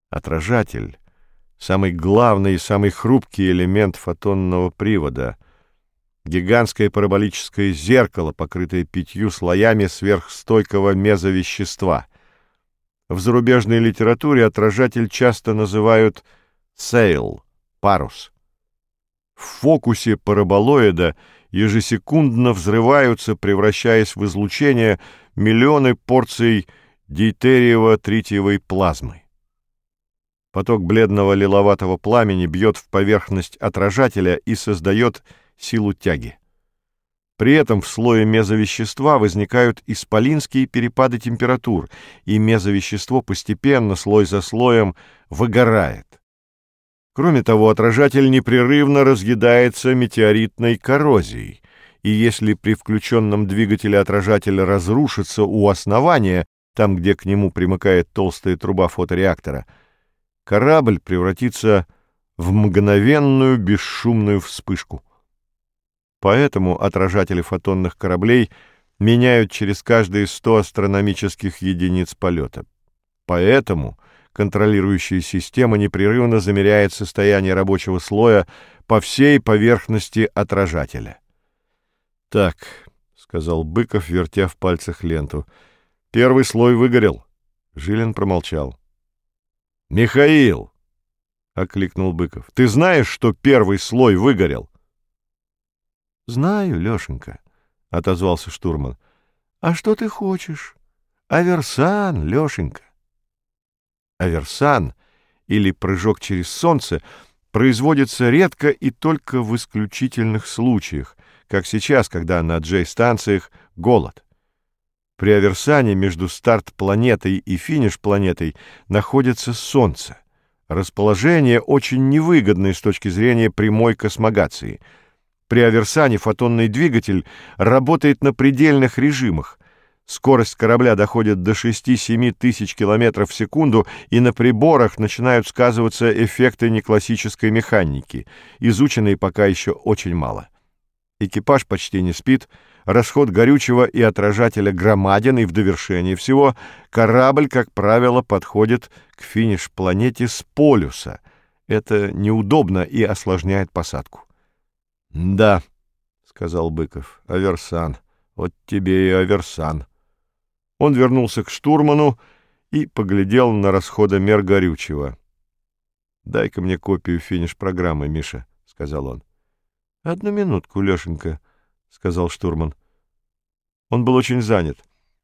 Отражатель — самый главный и самый хрупкий элемент фотонного привода. Гигантское параболическое зеркало, покрытое 5 слоями сверхстойкого мезовещества. В зарубежной литературе отражатель часто называют «sail» — парус. В фокусе параболоида ежесекундно взрываются, превращаясь в излучение, миллионы порций дейтериево-тритиевой плазмы. Поток бледного лиловатого пламени бьет в поверхность отражателя и создает силу тяги. При этом в слое мезовещества возникают исполинские перепады температур, и мезовещество постепенно, слой за слоем, выгорает. Кроме того, отражатель непрерывно разъедается метеоритной коррозией, и если при включенном двигателе отражатель разрушится у основания, там, где к нему примыкает толстая труба фотореактора, корабль превратится в мгновенную бесшумную вспышку. Поэтому отражатели фотонных кораблей меняют через каждые 100 астрономических единиц полета. Поэтому контролирующая система непрерывно замеряет состояние рабочего слоя по всей поверхности отражателя. «Так», — сказал Быков, вертя в пальцах ленту, — «первый слой выгорел». Жилин промолчал. «Михаил!» — окликнул Быков. «Ты знаешь, что первый слой выгорел?» «Знаю, Лешенька», — отозвался штурман. «А что ты хочешь? Аверсан, Лешенька». Аверсан, или прыжок через солнце, производится редко и только в исключительных случаях, как сейчас, когда на Джей-станциях голод. При аверсане между старт-планетой и финиш-планетой находится Солнце. Расположение очень невыгодное с точки зрения прямой космогации. При аверсане фотонный двигатель работает на предельных режимах. Скорость корабля доходит до 6-7 тысяч километров в секунду, и на приборах начинают сказываться эффекты неклассической механики, изученные пока еще очень мало. Экипаж почти не спит, расход горючего и отражателя громаден, и в довершение всего корабль, как правило, подходит к финиш-планете с полюса. Это неудобно и осложняет посадку. «Да», — сказал Быков, — «аверсан. Вот тебе и аверсан». Он вернулся к штурману и поглядел на расходомер горючего. «Дай-ка мне копию финиш-программы, Миша», — сказал он. «Одну минутку, Лешенька», — сказал штурман. Он был очень занят.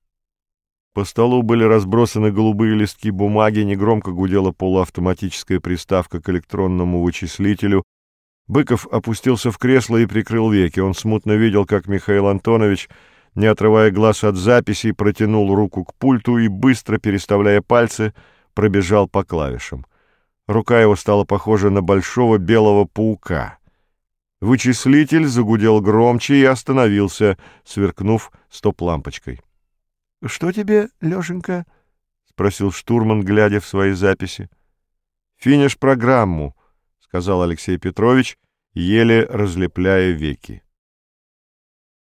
По столу были разбросаны голубые листки бумаги, негромко гудела полуавтоматическая приставка к электронному вычислителю. Быков опустился в кресло и прикрыл веки. Он смутно видел, как Михаил Антонович, не отрывая глаз от записей, протянул руку к пульту и, быстро переставляя пальцы, пробежал по клавишам. Рука его стала похожа на большого белого паука. Вычислитель загудел громче и остановился, сверкнув стоп-лампочкой. — Что тебе, Лешенька? — спросил штурман, глядя в свои записи. — Финиш-программу, — сказал Алексей Петрович, еле разлепляя веки.